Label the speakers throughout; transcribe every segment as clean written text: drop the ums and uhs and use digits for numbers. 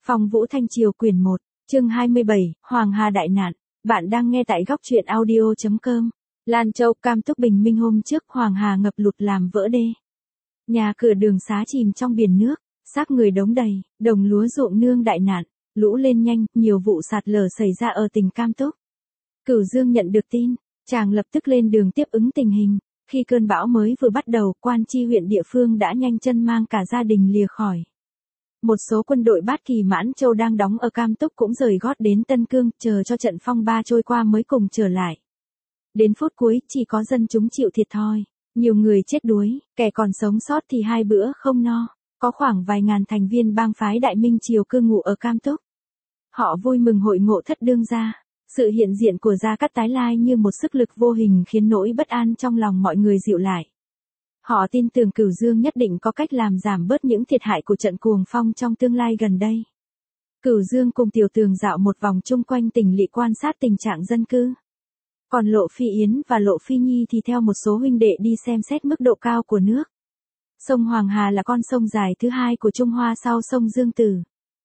Speaker 1: Phong Vũ Thanh Triều quyển 1, chương 27, Hoàng Hà đại nạn. Bạn đang nghe tại góc truyện audio.com. Lan Châu, Cam Túc bình minh hôm trước Hoàng Hà ngập lụt làm vỡ đê. Nhà cửa đường xá chìm trong biển nước, xác người đống đầy, đồng lúa ruộng nương đại nạn, lũ lên nhanh, nhiều vụ sạt lở xảy ra ở tỉnh Cam Túc. Cửu Dương nhận được tin, chàng lập tức lên đường tiếp ứng tình hình. Khi cơn bão mới vừa bắt đầu, quan chi huyện địa phương đã nhanh chân mang cả gia đình lìa khỏi. Một số quân đội Bát Kỳ Mãn Châu đang đóng ở Cam Túc cũng rời gót đến Tân Cương, chờ cho trận phong ba trôi qua mới cùng trở lại. Đến phút cuối, chỉ có dân chúng chịu thiệt thòi. Nhiều người chết đuối, kẻ còn sống sót thì 2 bữa không no. Có khoảng vài ngàn thành viên bang phái Đại Minh Triều cư ngụ ở Cam Túc. Họ vui mừng hội ngộ thất đương gia. Sự hiện diện của Gia Cát tái lai như một sức lực vô hình khiến nỗi bất an trong lòng mọi người dịu lại. Họ tin tưởng Cửu Dương nhất định có cách làm giảm bớt những thiệt hại của trận cuồng phong trong tương lai gần đây. Cửu Dương cùng Tiểu Tường dạo một vòng chung quanh tỉnh lỵ quan sát tình trạng dân cư. Còn Lộ Phi Yến và Lộ Phi Nhi thì theo một số huynh đệ đi xem xét mức độ cao của nước. Sông Hoàng Hà là con sông dài thứ hai của Trung Hoa sau sông Dương Tử.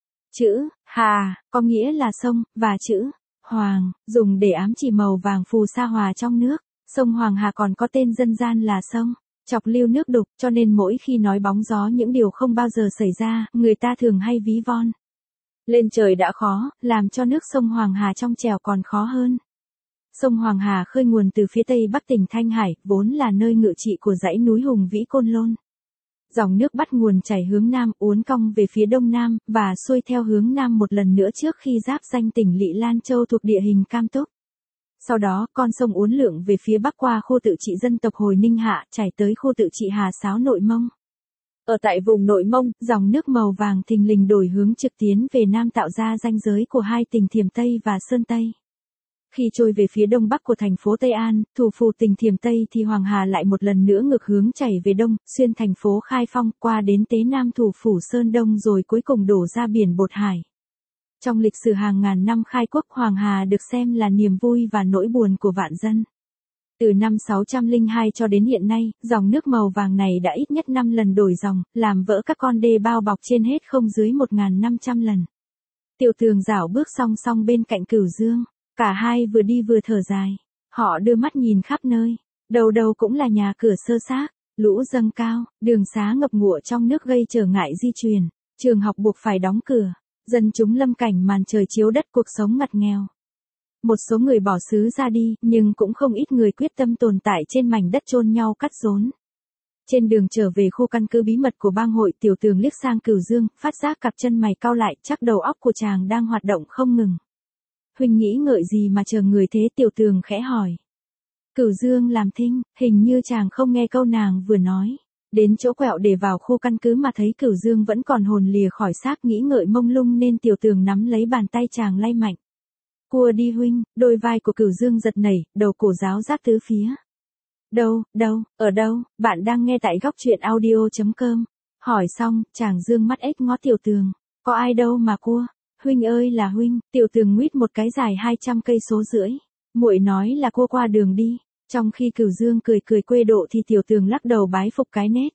Speaker 1: Chữ Hà có nghĩa là sông, và chữ Hoàng dùng để ám chỉ màu vàng phù sa hòa trong nước. Sông Hoàng Hà còn có tên dân gian là sông chọc lưu nước đục, cho nên mỗi khi nói bóng gió những điều không bao giờ xảy ra, người ta thường hay ví von. Lên trời đã khó, làm cho nước sông Hoàng Hà trong trèo còn khó hơn. Sông Hoàng Hà khơi nguồn từ phía tây bắc tỉnh Thanh Hải, vốn là nơi ngự trị của dãy núi Hùng Vĩ Côn Lôn. Dòng nước bắt nguồn chảy hướng nam, uốn cong về phía đông nam, và xuôi theo hướng nam một lần nữa trước khi giáp danh tỉnh lỵ Lan Châu thuộc địa hình Cam Túc. Sau đó, con sông uốn lượn về phía bắc qua khu tự trị dân tộc Hồi Ninh Hạ, chảy tới khu tự trị Hà Sáo Nội Mông. Ở tại vùng Nội Mông, dòng nước màu vàng thình lình đổi hướng trực tiến về nam tạo ra ranh giới của hai tỉnh Thiểm Tây và Sơn Tây. Khi trôi về phía đông bắc của thành phố Tây An, thủ phủ tỉnh Thiểm Tây thì Hoàng Hà lại một lần nữa ngược hướng chảy về đông, xuyên thành phố Khai Phong, qua đến Tế Nam thủ phủ Sơn Đông rồi cuối cùng đổ ra biển Bột Hải. Trong lịch sử hàng ngàn năm khai quốc, Hoàng Hà được xem là niềm vui và nỗi buồn của vạn dân. Từ năm 602 cho đến hiện nay, dòng nước màu vàng này đã ít nhất 5 lần đổi dòng, làm vỡ các con đê bao bọc trên hết không dưới 1.500 lần. Tiểu Tường dạo bước song song bên cạnh Cửu Dương. Cả hai vừa đi vừa thở dài. Họ đưa mắt nhìn khắp nơi. Đầu đầu cũng là nhà cửa xơ xác, lũ dâng cao, đường xá ngập ngụa trong nước gây trở ngại di chuyển. Trường học buộc phải đóng cửa. Dân chúng lâm cảnh màn trời chiếu đất, cuộc sống ngặt nghèo. Một số người bỏ xứ ra đi, nhưng cũng không ít người quyết tâm tồn tại trên mảnh đất chôn nhau cắt rốn. Trên đường trở về khu căn cứ bí mật của bang hội, Tiểu Tường liếc sang Cửu Dương, phát giác cặp chân mày cau lại, chắc đầu óc của chàng đang hoạt động không ngừng. Huynh nghĩ ngợi gì mà chờ người thế? Tiểu Tường khẽ hỏi. Cửu Dương làm thinh, hình như chàng không nghe câu nàng vừa nói. Đến chỗ quẹo để vào khu căn cứ mà thấy Cửu Dương vẫn còn hồn lìa khỏi xác, nghĩ ngợi mông lung nên Tiểu Tường nắm lấy bàn tay chàng lay mạnh. Cua đi huynh. Đôi vai của Cửu Dương giật nảy, đầu cổ giáo giác tứ phía. Đâu, ở đâu? Bạn đang nghe tại góc truyện audio.com. Hỏi xong, chàng dương mắt ếch ngó Tiểu Tường. Có ai đâu mà cua. Huynh ơi là huynh. Tiểu Tường nguyết một cái dài 200 cây số rưỡi. Muội nói là cua qua đường đi. Trong khi Cửu Dương cười quê độ thì Tiểu Tường lắc đầu bái phục cái nét.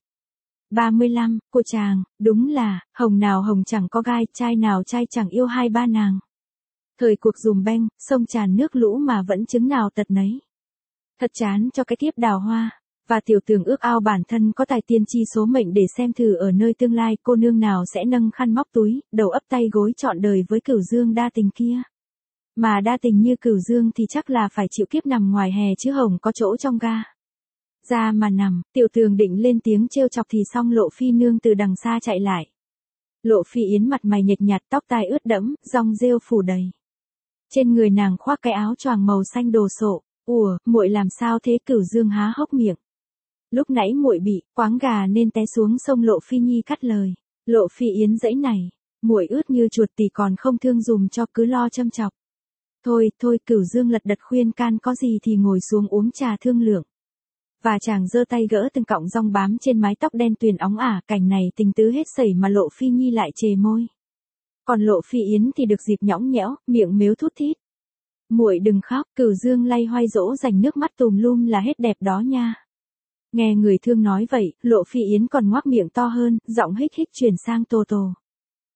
Speaker 1: 35, của chàng, đúng là, hồng nào hồng chẳng có gai, trai nào trai chẳng yêu 2-3 nàng. Thời cuộc dùm beng, sông tràn nước lũ mà vẫn chứng nào tật nấy. Thật chán cho cái kiếp đào hoa. Và Tiểu Tường ước ao bản thân có tài tiên tri số mệnh để xem thử ở nơi tương lai cô nương nào sẽ nâng khăn móc túi, đầu ấp tay gối trọn đời với Cửu Dương đa tình kia. Mà đa tình như Cửu Dương thì chắc là phải chịu kiếp nằm ngoài hè chứ hồng có chỗ trong ga. Ra mà nằm, Tiểu Tường định lên tiếng trêu chọc thì xong Lộ Phi nương từ đằng xa chạy lại. Lộ Phi Yến mặt mày nhợt nhạt, tóc tai ướt đẫm, rong rêu phủ đầy. Trên người nàng khoác cái áo choàng màu xanh đồ sộ. Ủa, muội làm sao thế? Cửu Dương há hốc miệng. Lúc nãy muội bị quáng gà nên té xuống sông. Lộ Phi Nhi cắt lời. Lộ Phi Yến dãy này, muội ướt như chuột thì còn không thương dùm cho, cứ lo châm chọc. Thôi, Cửu Dương lật đật khuyên can, có gì thì ngồi xuống uống trà thương lượng. Và chàng giơ tay gỡ từng cọng rong bám trên mái tóc đen tuyền óng ả, cảnh này tình tứ hết sẩy mà Lộ Phi Nhi lại chề môi. Còn Lộ Phi Yến thì được dịp nhõng nhẽo, miệng mếu thút thít. Muội đừng khóc. Cửu Dương lay hoay dỗ dành, nước mắt tùm lum là hết đẹp đó nha. Nghe người thương nói vậy, Lộ Phi Yến còn ngoác miệng to hơn, giọng hích hích chuyển sang Tô Tô.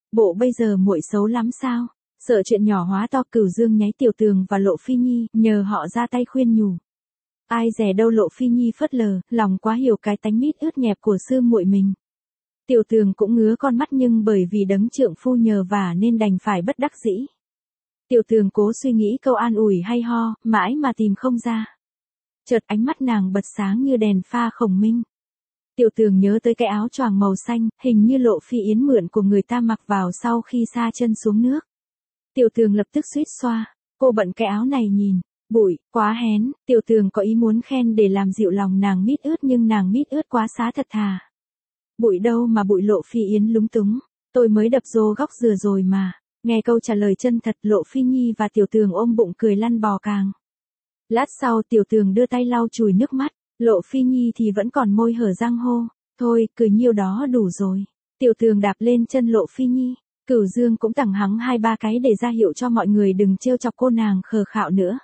Speaker 1: Bộ bây giờ muội xấu lắm sao? Sợ chuyện nhỏ hóa to. Cửu Dương nháy Tiểu Tường và Lộ Phi Nhi, nhờ họ ra tay khuyên nhủ. Ai dè đâu Lộ Phi Nhi phớt lờ, lòng quá hiểu cái tánh mít ướt nhẹp của sư muội mình. Tiểu Tường cũng ngứa con mắt nhưng bởi vì đấng trượng phu nhờ vả nên đành phải bất đắc dĩ. Tiểu Tường cố suy nghĩ câu an ủi hay ho, mãi mà tìm không ra. Chợt ánh mắt nàng bật sáng như đèn pha khổng minh. Tiểu Tường nhớ tới cái áo choàng màu xanh, hình như Lộ Phi Yến mượn của người ta mặc vào sau khi sa chân xuống nước. Tiểu Tường lập tức suýt xoa, cô bận cái áo này nhìn, bụi, quá hén. Tiểu Tường có ý muốn khen để làm dịu lòng nàng mít ướt nhưng nàng mít ướt quá xá thật thà. Bụi đâu mà bụi. Lộ Phi Yến lúng túng, tôi mới đập rô góc dừa rồi mà. Nghe câu trả lời chân thật, Lộ Phi Nhi và Tiểu Tường ôm bụng cười lăn bò càng. Lát sau Tiểu Tường đưa tay lau chùi nước mắt, Lộ Phi Nhi thì vẫn còn môi hở răng hô, thôi, cười nhiêu đó đủ rồi. Tiểu Tường đạp lên chân Lộ Phi Nhi, Cửu Dương cũng tằng hắng 2-3 cái để ra hiệu cho mọi người đừng trêu chọc cô nàng khờ khạo nữa.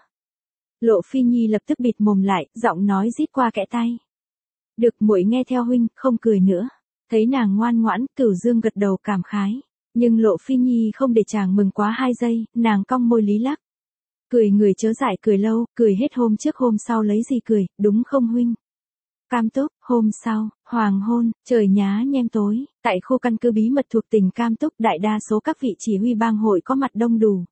Speaker 1: Lộ Phi Nhi lập tức bịt mồm lại, giọng nói rít qua kẽ tay. Được, muội nghe theo huynh, không cười nữa. Thấy nàng ngoan ngoãn, Cửu Dương gật đầu cảm khái. Nhưng Lộ Phi Nhi không để chàng mừng quá 2 giây, nàng cong môi lý lắc. Cười người chớ dại cười lâu, cười hết hôm trước hôm sau lấy gì cười, đúng không huynh? Cam Túc, hôm sau, hoàng hôn, trời nhá nhem tối, tại khu căn cứ bí mật thuộc tỉnh Cam Túc, đại đa số các vị chỉ huy bang hội có mặt đông đủ.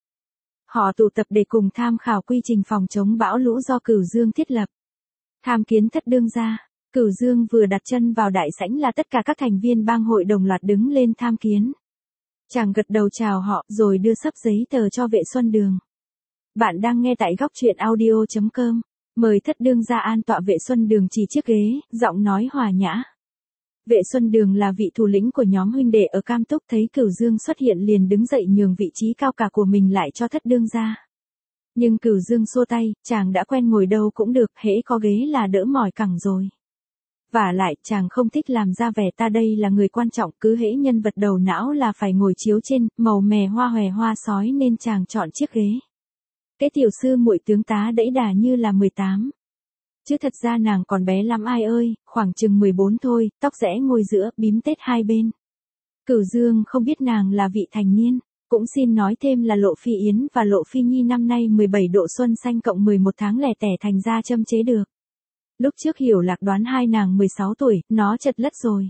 Speaker 1: Họ tụ tập để cùng tham khảo quy trình phòng chống bão lũ do Cửu Dương thiết lập. Tham kiến thất đương gia. Cửu Dương vừa đặt chân vào đại sảnh là tất cả các thành viên bang hội đồng loạt đứng lên tham kiến. Chàng gật đầu chào họ rồi đưa sấp giấy tờ cho Vệ Xuân Đường. Bạn đang nghe tại góc truyện audio.com. Mời thất đương gia an tọa. Vệ Xuân Đường chỉ chiếc ghế, giọng nói hòa nhã. Vệ Xuân Đường là vị thủ lĩnh của nhóm huynh đệ ở Cam Túc, thấy Cửu Dương xuất hiện liền đứng dậy nhường vị trí cao cả của mình lại cho thất đương gia. Nhưng Cửu Dương xua tay, chàng đã quen ngồi đâu cũng được, hễ có ghế là đỡ mỏi cẳng rồi. Vả lại, chàng không thích làm ra vẻ ta đây là người quan trọng, cứ hễ nhân vật đầu não là phải ngồi chiếu trên, màu mè hoa hòe hoa sói nên chàng chọn chiếc ghế. Cái tiểu sư muội tướng tá đẫy đà như là 18. Chứ thật ra nàng còn bé lắm ai ơi, khoảng chừng 14 thôi, tóc rẽ ngồi giữa, bím tết hai bên. Cửu Dương không biết nàng là vị thành niên, cũng xin nói thêm là Lộ Phi Yến và Lộ Phi Nhi năm nay 17 độ xuân xanh cộng 11 tháng lẻ tẻ thành ra châm chế được. Lúc trước Hiểu Lạc đoán hai nàng 16 tuổi, nó chật lất rồi.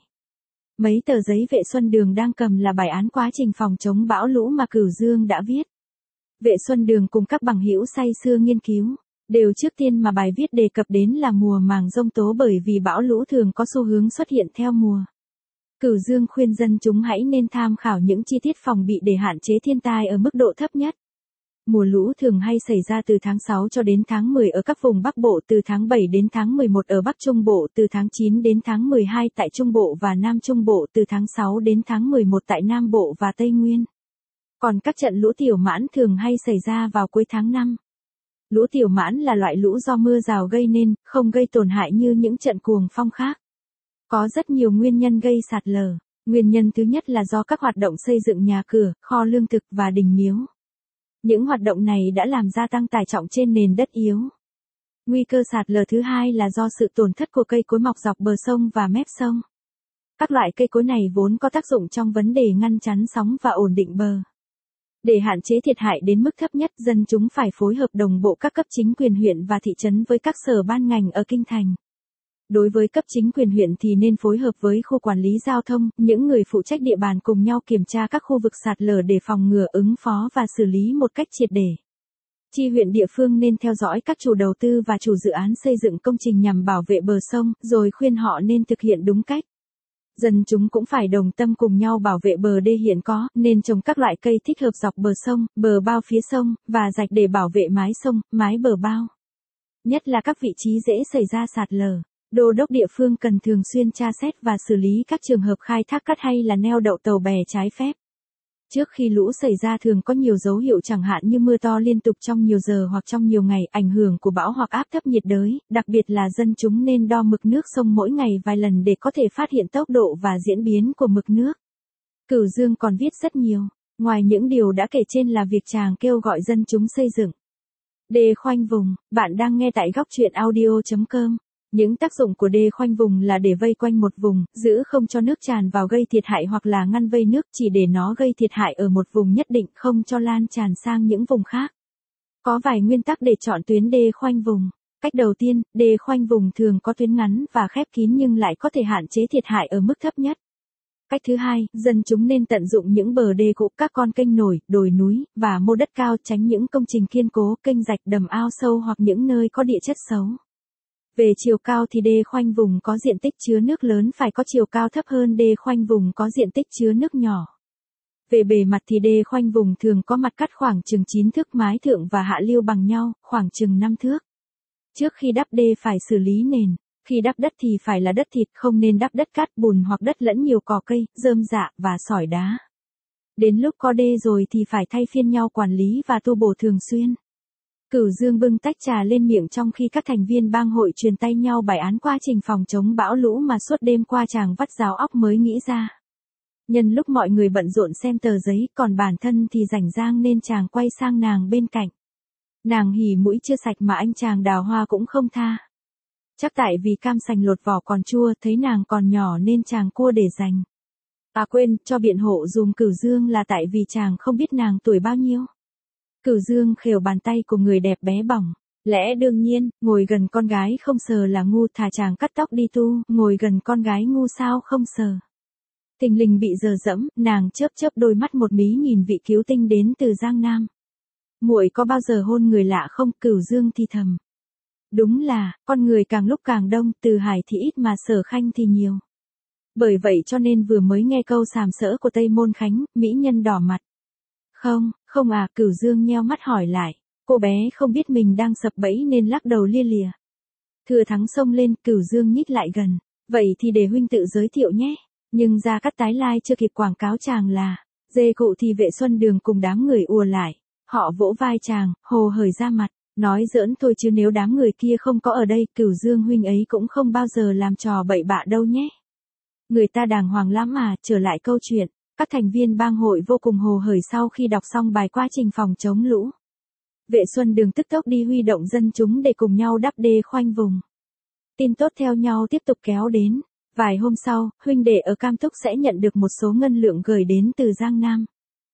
Speaker 1: Mấy tờ giấy Vệ Xuân Đường đang cầm là bài án quá trình phòng chống bão lũ mà Cửu Dương đã viết. Vệ Xuân Đường cùng các bằng hữu say sưa nghiên cứu, đều trước tiên mà bài viết đề cập đến là mùa màng giông tố bởi vì bão lũ thường có xu hướng xuất hiện theo mùa. Cửu Dương khuyên dân chúng hãy nên tham khảo những chi tiết phòng bị để hạn chế thiên tai ở mức độ thấp nhất. Mùa lũ thường hay xảy ra từ tháng 6 cho đến tháng 10 ở các vùng Bắc Bộ, từ tháng 7 đến tháng 11 ở Bắc Trung Bộ, từ tháng 9 đến tháng 12 tại Trung Bộ và Nam Trung Bộ, từ tháng 6 đến tháng 11 tại Nam Bộ và Tây Nguyên. Còn các trận lũ tiểu mãn thường hay xảy ra vào cuối tháng 5. Lũ tiểu mãn là loại lũ do mưa rào gây nên, không gây tổn hại như những trận cuồng phong khác. Có rất nhiều nguyên nhân gây sạt lở. Nguyên nhân thứ nhất là do các hoạt động xây dựng nhà cửa, kho lương thực và đình miếu. Những hoạt động này đã làm gia tăng tải trọng trên nền đất yếu. Nguy cơ sạt lở thứ hai là do sự tổn thất của cây cối mọc dọc bờ sông và mép sông. Các loại cây cối này vốn có tác dụng trong vấn đề ngăn chắn sóng và ổn định bờ. Để hạn chế thiệt hại đến mức thấp nhất, dân chúng phải phối hợp đồng bộ các cấp chính quyền huyện và thị trấn với các sở ban ngành ở kinh thành. Đối với cấp chính quyền huyện thì nên phối hợp với khu quản lý giao thông, những người phụ trách địa bàn cùng nhau kiểm tra các khu vực sạt lở để phòng ngừa, ứng phó và xử lý một cách triệt để. Chi huyện địa phương nên theo dõi các chủ đầu tư và chủ dự án xây dựng công trình nhằm bảo vệ bờ sông, rồi khuyên họ nên thực hiện đúng cách. Dân chúng cũng phải đồng tâm cùng nhau bảo vệ bờ đê hiện có, nên trồng các loại cây thích hợp dọc bờ sông, bờ bao phía sông, và rạch để bảo vệ mái sông, mái bờ bao. Nhất là các vị trí dễ xảy ra sạt lở. Đô đốc địa phương cần thường xuyên tra xét và xử lý các trường hợp khai thác cát hay là neo đậu tàu bè trái phép. Trước khi lũ xảy ra thường có nhiều dấu hiệu chẳng hạn như mưa to liên tục trong nhiều giờ hoặc trong nhiều ngày, ảnh hưởng của bão hoặc áp thấp nhiệt đới, đặc biệt là dân chúng nên đo mực nước sông mỗi ngày vài lần để có thể phát hiện tốc độ và diễn biến của mực nước. Cửu Dương còn viết rất nhiều, ngoài những điều đã kể trên là việc chàng kêu gọi dân chúng xây dựng đê khoanh vùng. Bạn đang nghe tại góc truyện audio.com. Những tác dụng của đê khoanh vùng là để vây quanh một vùng, giữ không cho nước tràn vào gây thiệt hại hoặc là ngăn vây nước chỉ để nó gây thiệt hại ở một vùng nhất định không cho lan tràn sang những vùng khác. Có vài nguyên tắc để chọn tuyến đê khoanh vùng. Cách đầu tiên, đê khoanh vùng thường có tuyến ngắn và khép kín nhưng lại có thể hạn chế thiệt hại ở mức thấp nhất. Cách thứ hai, dân chúng nên tận dụng những bờ đê cũ, các con kênh nổi, đồi núi, và mô đất cao tránh những công trình kiên cố, kênh rạch, đầm ao sâu hoặc những nơi có địa chất xấu. Về chiều cao thì đê khoanh vùng có diện tích chứa nước lớn phải có chiều cao thấp hơn đê khoanh vùng có diện tích chứa nước nhỏ. Về bề mặt thì đê khoanh vùng thường có mặt cắt khoảng chừng 9 thước, mái thượng và hạ lưu bằng nhau, khoảng chừng 5 thước. Trước khi đắp đê phải xử lý nền. Khi đắp đất thì phải là đất thịt, không nên đắp đất cát bùn hoặc đất lẫn nhiều cỏ cây, rơm rạ và sỏi đá. Đến lúc có đê rồi thì phải thay phiên nhau quản lý và tu bổ thường xuyên. Cửu Dương bưng tách trà lên miệng trong khi các thành viên bang hội truyền tay nhau bài án quá trình phòng chống bão lũ mà suốt đêm qua chàng vắt ráo óc mới nghĩ ra. Nhân lúc mọi người bận rộn xem tờ giấy, còn bản thân thì rảnh rang nên chàng quay sang nàng bên cạnh. Nàng hỉ mũi chưa sạch mà anh chàng đào hoa cũng không tha. Chắc tại vì cam sành lột vỏ còn chua, thấy nàng còn nhỏ nên chàng cua để dành. À quên, cho biện hộ dùm Cửu Dương là tại vì chàng không biết nàng tuổi bao nhiêu. Cửu Dương khều bàn tay của người đẹp bé bỏng. Lẽ đương nhiên, ngồi gần con gái không sờ là ngu, thà chàng cắt tóc đi tu, ngồi gần con gái ngu sao không sờ. Thình lình bị dờ dẫm, nàng chớp chớp đôi mắt một mí nhìn vị cứu tinh đến từ Giang Nam. Muội có bao giờ hôn người lạ không? Cửu Dương thì thầm. Đúng là, con người càng lúc càng đông, Từ Hải thì ít mà Sở Khanh thì nhiều. Bởi vậy cho nên vừa mới nghe câu sàm sỡ của Tây Môn Khánh, mỹ nhân đỏ mặt. Không à, Cửu Dương nheo mắt hỏi lại. Cô bé không biết mình đang sập bẫy nên lắc đầu lia lịa. Thừa Thắng xông lên, Cửu Dương nhích lại gần. Vậy thì để huynh tự giới thiệu nhé. Nhưng Gia Cát tái lai chưa kịp quảng cáo chàng là dê cụ thì Vệ Xuân Đường cùng đám người ùa lại. Họ vỗ vai chàng, hồ hởi ra mặt. Nói giỡn thôi chứ nếu đám người kia không có ở đây, Cửu Dương huynh ấy cũng không bao giờ làm trò bậy bạ đâu nhé. Người ta đàng hoàng lắm mà. Trở lại câu chuyện, các thành viên bang hội vô cùng hồ hởi sau khi đọc xong bài quá trình phòng chống lũ. Vệ Xuân Đường tức tốc đi huy động dân chúng để cùng nhau đắp đê khoanh vùng. Tin tốt theo nhau tiếp tục kéo đến. Vài hôm sau, huynh đệ ở Cam Túc sẽ nhận được một số ngân lượng gửi đến từ Giang Nam.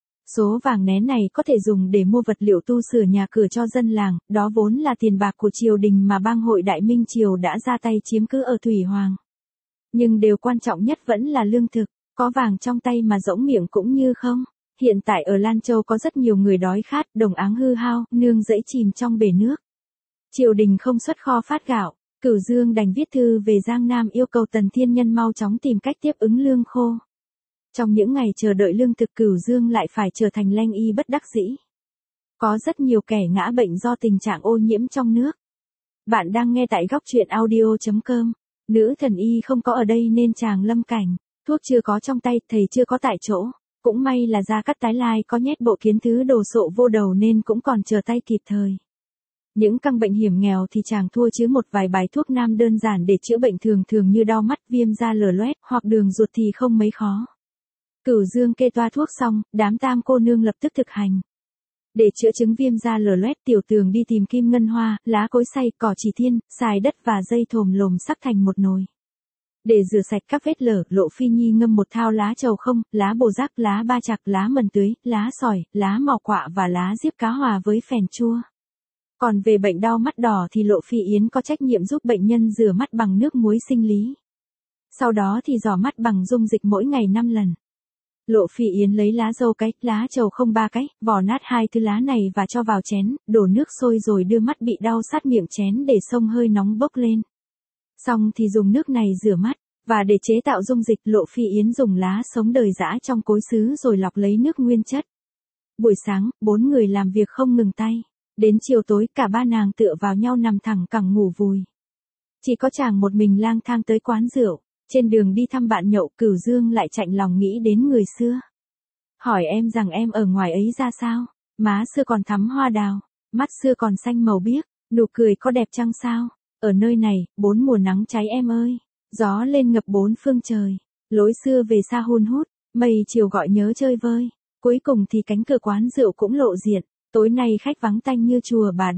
Speaker 1: Số vàng nén này có thể dùng để mua vật liệu tu sửa nhà cửa cho dân làng, đó vốn là tiền bạc của triều đình mà bang hội Đại Minh Triều đã ra tay chiếm cứ ở Thủy Hoàng. Nhưng điều quan trọng nhất vẫn là lương thực, có vàng trong tay mà rỗng miệng cũng như không. Hiện tại ở Lan Châu có rất nhiều người đói khát, đồng áng hư hao, nương rẫy chìm trong bể nước. Triều đình không xuất kho phát gạo, Cửu Dương đành viết thư về Giang Nam yêu cầu Tần Thiên Nhân mau chóng tìm cách tiếp ứng lương khô. Trong những ngày chờ đợi lương thực, Cửu Dương lại phải trở thành lanh y bất đắc dĩ. Có rất nhiều kẻ ngã bệnh do tình trạng ô nhiễm trong nước. Bạn đang nghe tại góc truyện audio.com. Nữ thần y không có ở đây nên chàng lâm cảnh. Thuốc chưa có trong tay, thầy chưa có tại chỗ. Cũng may là Gia Cát tái lai có nhét bộ kiến thứ đồ sộ vô đầu nên cũng còn chờ tay kịp thời. Những căn bệnh hiểm nghèo thì chàng thua chứ một vài bài thuốc nam đơn giản để chữa bệnh thường thường như đau mắt, viêm da lở loét hoặc đường ruột thì không mấy khó. Cửu Dương kê toa thuốc xong, đám tam cô nương lập tức thực hành. Để chữa chứng viêm da lở loét, Tiểu Tường đi tìm kim ngân hoa, lá cối xay, cỏ chỉ thiên, xài đất và dây thồm lồm sắc thành một nồi. Để rửa sạch các vết lở, Lộ Phi Nhi ngâm một thao lá trầu không, lá bồ giác, lá ba chạc, lá mần tưới, lá sỏi, lá mò quạ và lá diếp cá hòa với phèn chua. Còn về bệnh đau mắt đỏ thì Lộ Phi Yến có trách nhiệm giúp bệnh nhân rửa mắt bằng nước muối sinh lý. Sau đó thì rỏ mắt bằng dung dịch mỗi ngày 5 lần. Lộ Phi Yến lấy lá dâu cái, lá trầu không 3 cái, vò nát 2 thứ lá này và cho vào chén, đổ nước sôi rồi đưa mắt bị đau sát miệng chén để xông hơi nóng bốc lên. Xong thì dùng nước này rửa mắt, và để chế tạo dung dịch, Lộ Phi Yến dùng lá sống đời giã trong cối sứ rồi lọc lấy nước nguyên chất. Buổi sáng, 4 người làm việc không ngừng tay. Đến chiều tối cả ba nàng tựa vào nhau nằm thẳng cẳng ngủ vùi. Chỉ có chàng một mình lang thang tới quán rượu. Trên đường đi thăm bạn nhậu, Cửu Dương lại chạnh lòng nghĩ đến người xưa. Hỏi em rằng em ở ngoài ấy ra sao? Má xưa còn thắm hoa đào, mắt xưa còn xanh màu biếc, nụ cười có đẹp chăng sao? Ở nơi này, 4 mùa nắng cháy em ơi. Gió lên ngập 4 phương trời. Lối xưa về xa hun hút, mây chiều gọi nhớ chơi vơi. Cuối cùng thì cánh cửa quán rượu cũng lộ diện. Tối nay khách vắng tanh như chùa Bà Đanh.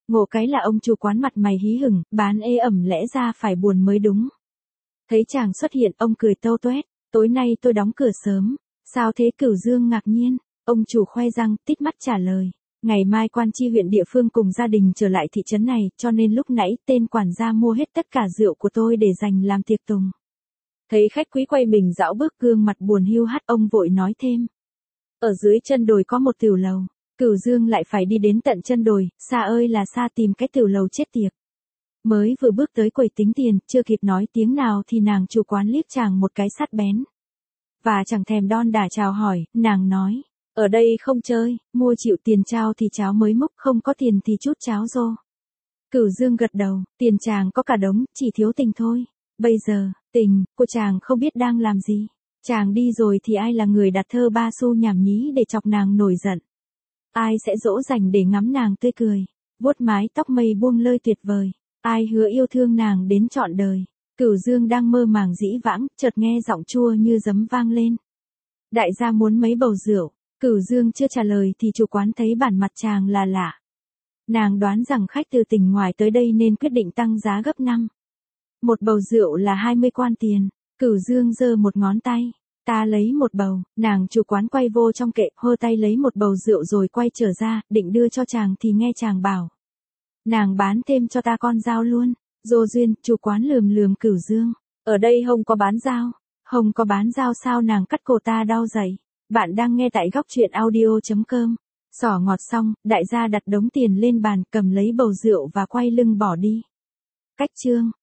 Speaker 1: Ngộ cái là ông chủ quán mặt mày hí hửng, bán ê ẩm lẽ ra phải buồn mới đúng. Thấy chàng xuất hiện, ông cười tâu tuét, tối nay tôi đóng cửa sớm. Sao thế? Cửu Dương ngạc nhiên, ông chủ khoe răng, tít mắt trả lời. Ngày mai quan chi huyện địa phương cùng gia đình trở lại thị trấn này, cho nên lúc nãy tên quản gia mua hết tất cả rượu của tôi để dành làm tiệc tùng. Thấy khách quý quay mình dạo bước, gương mặt buồn hiu hắt, ông vội nói thêm. Ở dưới chân đồi có một tiểu lầu. Cửu Dương lại phải đi đến tận chân đồi, xa ơi là xa tìm cái tiểu lầu chết tiệt. Mới vừa bước tới quầy tính tiền, chưa kịp nói tiếng nào thì nàng chủ quán liếc chàng một cái sắt bén. Và chẳng thèm đon đả chào hỏi, nàng nói. Ở đây không chơi, mua chịu tiền trao thì cháo mới múc, không có tiền thì chút cháo rô. Cửu Dương gật đầu, tiền chàng có cả đống, chỉ thiếu tình thôi. Bây giờ, tình của chàng không biết đang làm gì. Chàng đi rồi thì ai là người đặt thơ ba xu nhảm nhí để chọc nàng nổi giận. Ai sẽ dỗ dành để ngắm nàng tươi cười, vuốt mái tóc mây buông lơi tuyệt vời. Ai hứa yêu thương nàng đến trọn đời. Cửu Dương đang mơ màng dĩ vãng, chợt nghe giọng chua như giấm vang lên. Đại gia muốn mấy bầu rượu. Cửu Dương chưa trả lời thì chủ quán thấy bản mặt chàng là lạ. Nàng đoán rằng khách từ tỉnh ngoài tới đây nên quyết định tăng giá gấp 5. Một bầu rượu là 20 quan tiền. Cửu Dương giơ một ngón tay. Ta lấy một bầu. Nàng chủ quán quay vô trong kệ, hơ tay lấy một bầu rượu rồi quay trở ra, định đưa cho chàng thì nghe chàng bảo. Nàng bán thêm cho ta con dao luôn. Dô duyên, chủ quán lườm lườm Cửu Dương. Ở đây không có bán dao. Không có bán dao sao? Nàng cắt cổ ta đau dậy. Bạn đang nghe tại góc truyện audio.com. Xỏ ngọt xong, đại gia đặt đống tiền lên bàn, cầm lấy bầu rượu và quay lưng bỏ đi. Cách chương